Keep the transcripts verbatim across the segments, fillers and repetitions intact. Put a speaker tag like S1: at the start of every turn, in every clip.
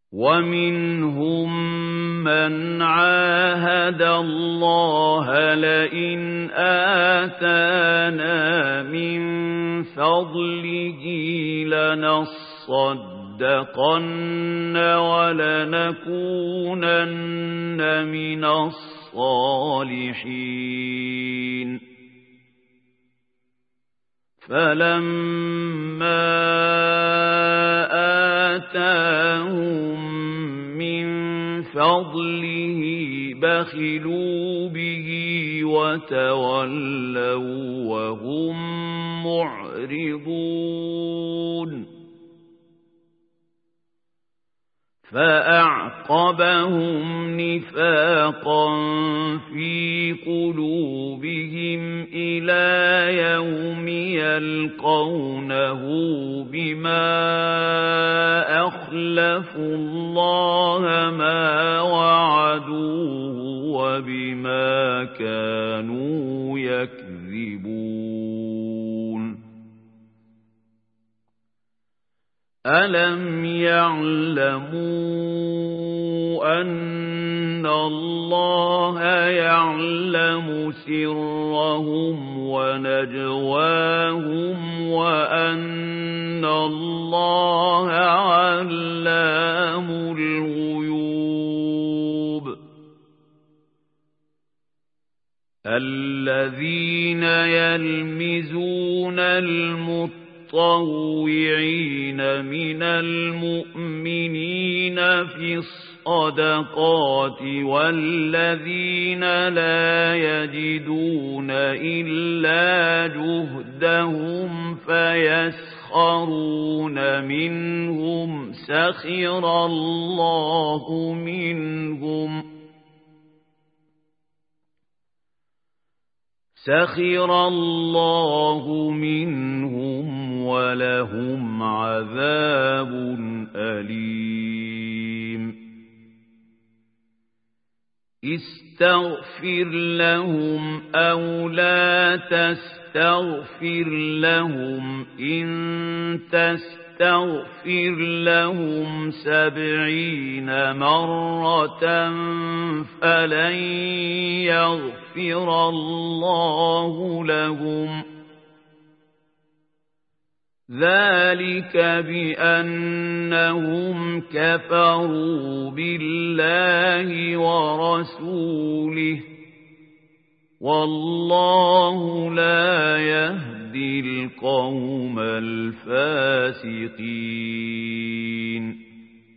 S1: ومنهم من عاهد الله لئن آتانا من فضله لنصدقن ولنكونن من الصالحين فلما آتاهم من فضله بخلوا به وتولوا وهم معرضون فأعقبهم نفاقا في قلوبهم إلى يوم يلقونه بما أخلفوا الله ما وعدوه وبما كانوا يكذبون ألم يعلموا أن الله يعلم سرهم ونجواهم وأن الله علام الغيوب الذين يلمزون المتقين المتطوعين من المؤمنين في الصدقات والذين لا يجدون إلا جهدهم فيسخرون منهم سخر الله منهم سخر الله منهم ولهم عذاب أليم استغفر لهم أو لا تستغفر لهم إن تستغفر لهم سبعين مرة فلن يغفر الله لهم ذلك بأنهم كفروا بالله ورسوله والله لا يهدي القوم الفاسقين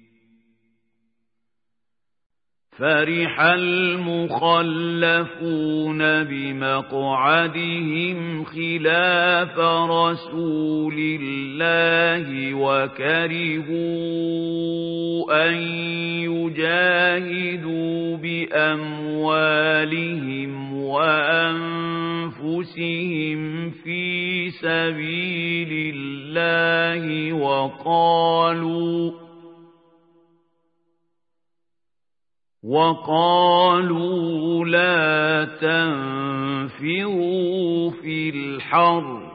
S1: فرح المخلفون بمقعدهم خلاف رسول الله وكرهوا أن يجاهدوا بأموالهم وأنفسهم في سبيل الله وقالوا وقالوا لا تنفروا في الحر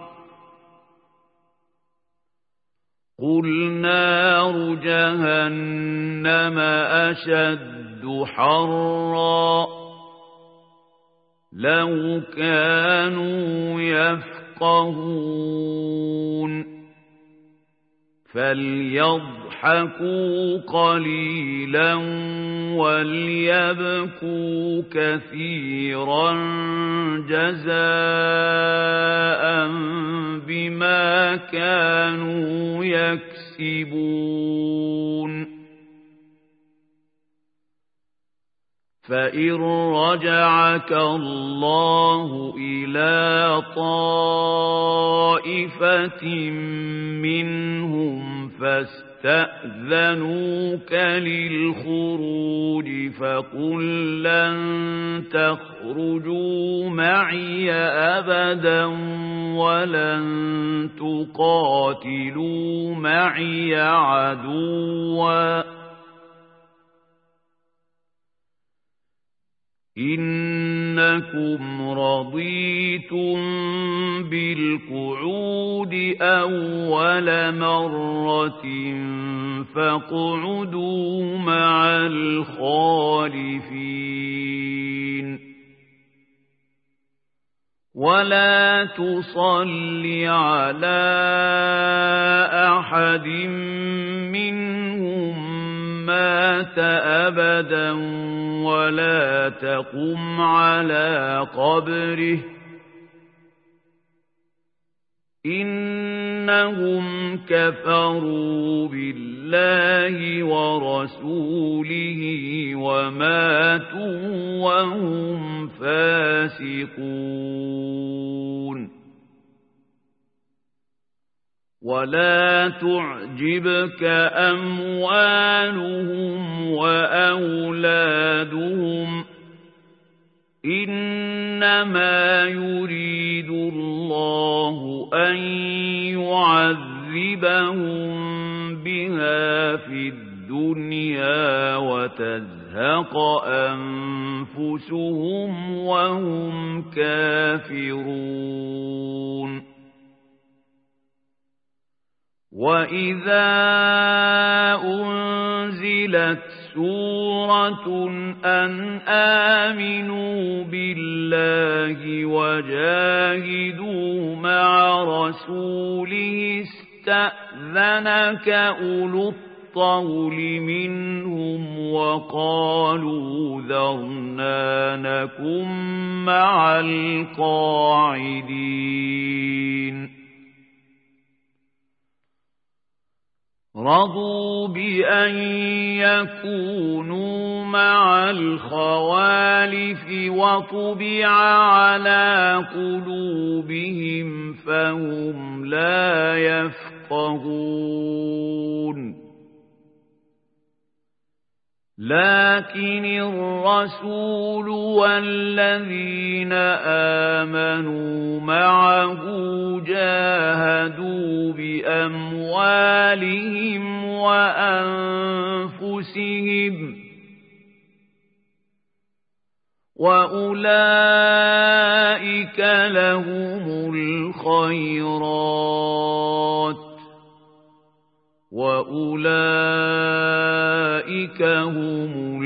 S1: قل نار جهنم أشد حرا لو كانوا يفقهون فليضحكوا قليلا وليبكوا كثيرا جزاء بما كانوا يكسبون فإن رجعك الله إلى طائفة منهم فاستأذنوك للخروج فقل لن تخرجوا معي أبدا ولن تقاتلوا معي عدوا إن إنكم رضيتم بالقعود أول مرة فاقعدوا مع الخالفين ولا تصل على أحد منهم مات أبدا ولا تقم على قبره إنهم كفروا بالله ورسوله وماتوا وهم فاسقون ولا تعجبك أموالهم وأولادهم إنما يريد الله أن يعذبهم بها في الدنيا وتزهق أنفسهم وهم كافرون وَإِذَا أُنْزِلَتْ سُورَةٌ أَنْ آمِنُوا بِاللَّهِ وَجَاهِدُوا مَعَ رَسُولِهِ اسْتَأْذَنَكَ أُولُو الطَّوْلِ مِنْهُمْ وَقَالُوا ذَرْنَا نَكُن مَّعَ الْقَاعِدِينَ رضوا بأن يكونوا مع الخوالف وطبع على قلوبهم فهم لا يفقهون لكن الرسول والذين آمنوا معه جاهدوا بأموالهم وأنفسهم وأولئك لهم الخيرات وأولئك هم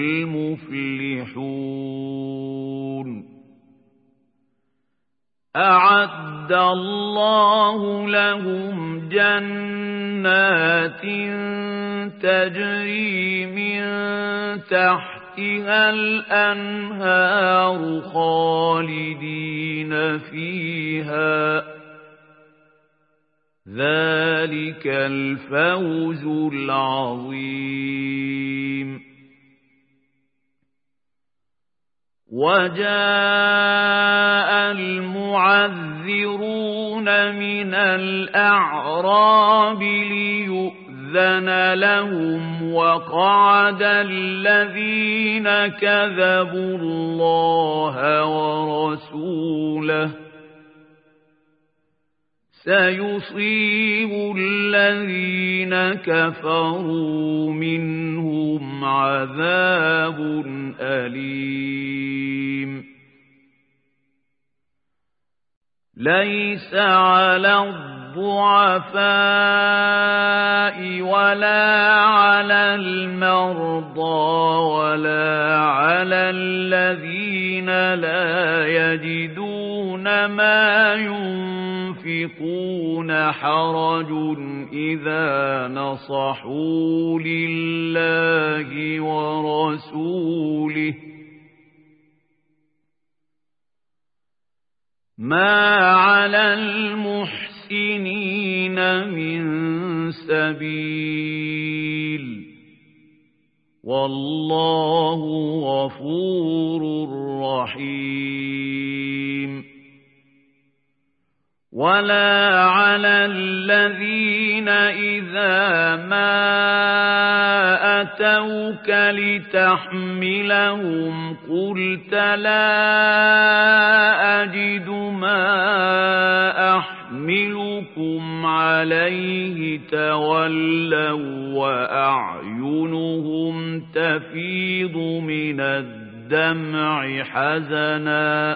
S1: المفلحون أعد الله لهم جنات تجري من تحتها الأنهار خالدين فيها ذلك الفوز العظيم وجاء المعذرون من الأعراب ليؤذن لهم وقعد الذين كذبوا الله ورسوله سيصيب الذين كفروا منهم عذاب أليم ليس على الضعفاء ولا على المرضى ولا على الذين لا يجدون ما ينفقون حرج إذا نصحوا لله ورسوله ما على المحسنين من سبيل والله غفور رحيم ولا على الذين إذا ما أتوك لتحملهم قلت لا أجد ما أحملكم عليه تولوا وأعينهم تفيض من الدم الدمع حزنا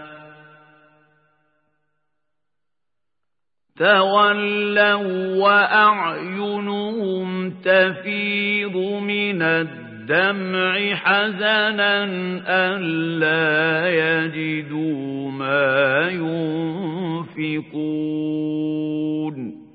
S1: تولوا وأعينهم تفيض من الدمع حزنا ألا يجدوا ما ينفقون